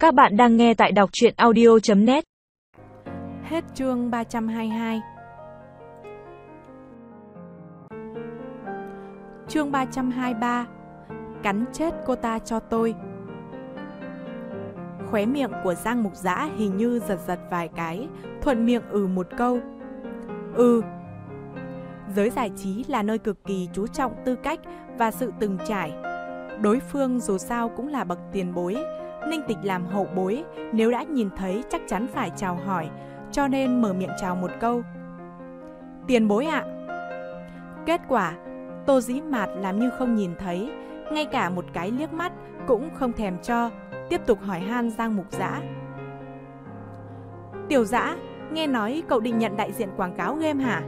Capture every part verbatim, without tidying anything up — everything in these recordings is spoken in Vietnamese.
Các bạn đang nghe tại đọc truyện audio chấm net. Hết chương ba trăm hai mươi hai. Chương ba trăm hai mươi ba. Cắn chết cô ta cho tôi. Khóe miệng của Giang Mục Dã hình như giật giật vài cái, thuận miệng ừ một câu. Ừ. Giới giải trí là nơi cực kỳ chú trọng tư cách và sự từng trải. Đối phương dù sao cũng là bậc tiền bối, Ninh Tịch làm hậu bối, nếu đã nhìn thấy chắc chắn phải chào hỏi, cho nên mở miệng chào một câu. Tiền bối ạ. Kết quả, Tô Dĩ Mạt làm như không nhìn thấy, ngay cả một cái liếc mắt cũng không thèm cho, tiếp tục hỏi han Giang Mục Dã. Tiểu Dã, nghe nói cậu định nhận đại diện quảng cáo game hả?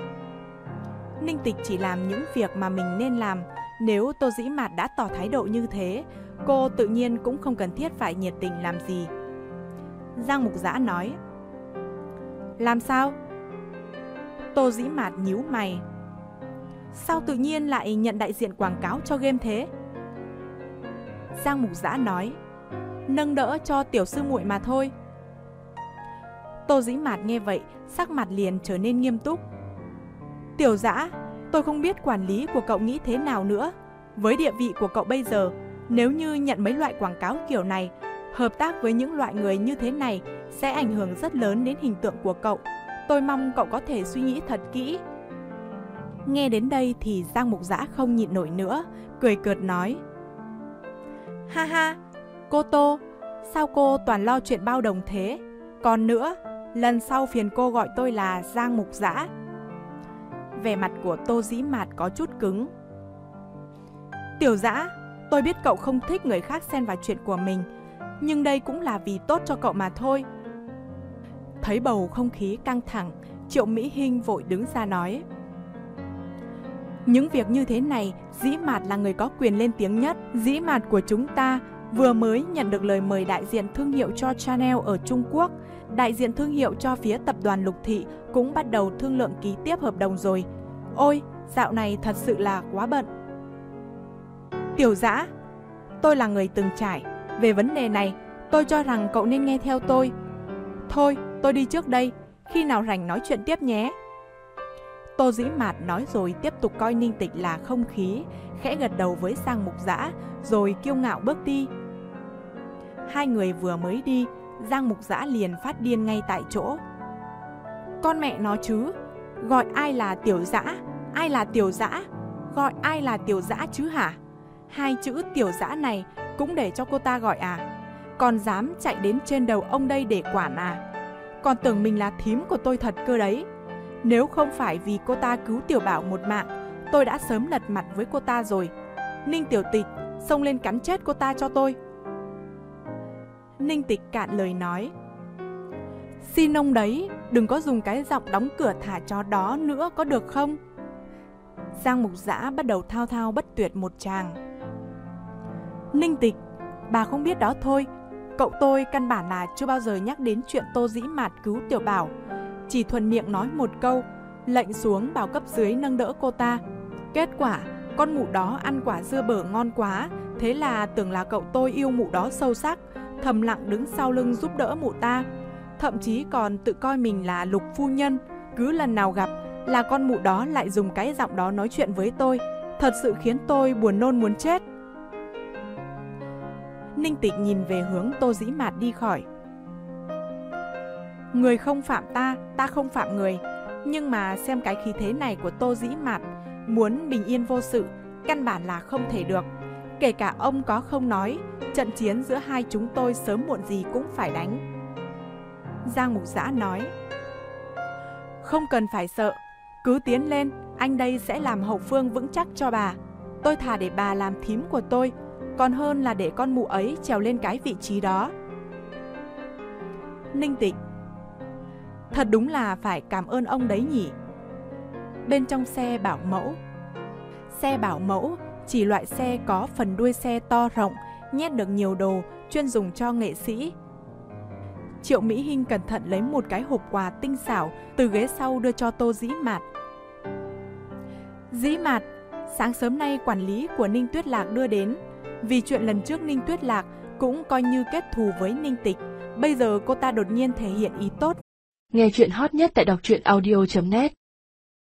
Ninh Tịch chỉ làm những việc mà mình nên làm. Nếu Tô Dĩ Mạt đã tỏ thái độ như thế, cô tự nhiên cũng không cần thiết phải nhiệt tình làm gì. Giang Mục Dã nói. Làm sao? Tô Dĩ Mạt nhíu mày. Sao tự nhiên lại nhận đại diện quảng cáo cho game thế? Giang Mục Dã nói. Nâng đỡ cho tiểu sư muội mà thôi. Tô Dĩ Mạt nghe vậy, sắc mặt liền trở nên nghiêm túc. Tiểu Dã, tôi không biết quản lý của cậu nghĩ thế nào nữa. Với địa vị của cậu bây giờ, nếu như nhận mấy loại quảng cáo kiểu này, hợp tác với những loại người như thế này sẽ ảnh hưởng rất lớn đến hình tượng của cậu. Tôi mong cậu có thể suy nghĩ thật kỹ. Nghe đến đây thì Giang Mục Dã không nhịn nổi nữa, cười cợt nói. Ha ha, cô Tô, sao cô toàn lo chuyện bao đồng thế? Còn nữa, lần sau phiền cô gọi tôi là Giang Mục Dã. Vẻ mặt của Tô Dĩ Mạt có chút cứng. Tiểu Dã, tôi biết cậu không thích người khác xen vào chuyện của mình, nhưng đây cũng là vì tốt cho cậu mà thôi. Thấy bầu không khí căng thẳng, Triệu Mỹ Hinh vội đứng ra nói. Những việc như thế này, Dĩ Mạt là người có quyền lên tiếng nhất. Dĩ Mạt của chúng ta vừa mới nhận được lời mời đại diện thương hiệu cho Chanel ở Trung Quốc. Đại diện thương hiệu cho phía tập đoàn Lục Thị cũng bắt đầu thương lượng ký tiếp hợp đồng rồi. Ôi, dạo này thật sự là quá bận. Tiểu Dã, tôi là người từng trải. Về vấn đề này, tôi cho rằng cậu nên nghe theo tôi. Thôi, tôi đi trước đây. Khi nào rảnh nói chuyện tiếp nhé. Tô Dĩ Mạt nói rồi tiếp tục coi Ninh Tịch là không khí, khẽ gật đầu với Giang Mục Dã, rồi kiêu ngạo bước đi. Hai người vừa mới đi, Giang Mục Dã liền phát điên ngay tại chỗ. Con mẹ nó chứ, gọi ai là Tiểu Dã, ai là Tiểu Dã, gọi ai là Tiểu Dã chứ hả? Hai chữ Tiểu Dã này cũng để cho cô ta gọi à? Còn dám chạy đến trên đầu ông đây để quản à? Còn tưởng mình là thím của tôi thật cơ đấy. Nếu không phải vì cô ta cứu Tiểu Bảo một mạng, tôi đã sớm lật mặt với cô ta rồi. Ninh Tiểu Tịch, xông lên cắn chết cô ta cho tôi. Ninh Tịch cạn lời nói. Xin ông đấy, đừng có dùng cái giọng đóng cửa thả chó đó nữa có được không? Giang Mục Dã bắt đầu thao thao bất tuyệt một tràng. Ninh Tịch, bà không biết đó thôi. Cậu tôi căn bản là chưa bao giờ nhắc đến chuyện Tô Dĩ Mạt cứu Tiểu Bảo. Chỉ thuận miệng nói một câu, lệnh xuống bảo cấp dưới nâng đỡ cô ta. Kết quả, con mụ đó ăn quả dưa bở ngon quá, thế là tưởng là cậu tôi yêu mụ đó sâu sắc, thầm lặng đứng sau lưng giúp đỡ mụ ta. Thậm chí còn tự coi mình là Lục phu nhân. Cứ lần nào gặp là con mụ đó lại dùng cái giọng đó nói chuyện với tôi. Thật sự khiến tôi buồn nôn muốn chết. Ninh Tịch nhìn về hướng Tô Dĩ Mạt đi khỏi. Người không phạm ta, ta không phạm người. Nhưng mà xem cái khí thế này của Tô Dĩ Mạt, muốn bình yên vô sự, căn bản là không thể được. Kể cả ông có không nói, trận chiến giữa hai chúng tôi sớm muộn gì cũng phải đánh. Giang Mục Dã nói. Không cần phải sợ, cứ tiến lên, anh đây sẽ làm hậu phương vững chắc cho bà. Tôi thà để bà làm thím của tôi, còn hơn là để con mụ ấy trèo lên cái vị trí đó. Ninh Tịch. Thật đúng là phải cảm ơn ông đấy nhỉ. Bên trong xe bảo mẫu. Xe bảo mẫu chỉ loại xe có phần đuôi xe to rộng, nhét được nhiều đồ, chuyên dùng cho nghệ sĩ. Triệu Mỹ Hinh cẩn thận lấy một cái hộp quà tinh xảo từ ghế sau đưa cho Tô Dĩ Mạt. Dĩ Mạt, sáng sớm nay quản lý của Ninh Tuyết Lạc đưa đến. Vì chuyện lần trước Ninh Tuyết Lạc cũng coi như kết thù với Ninh Tịch. Bây giờ cô ta đột nhiên thể hiện ý tốt. Nghe chuyện hot nhất tại đọc truyện audio chấm net.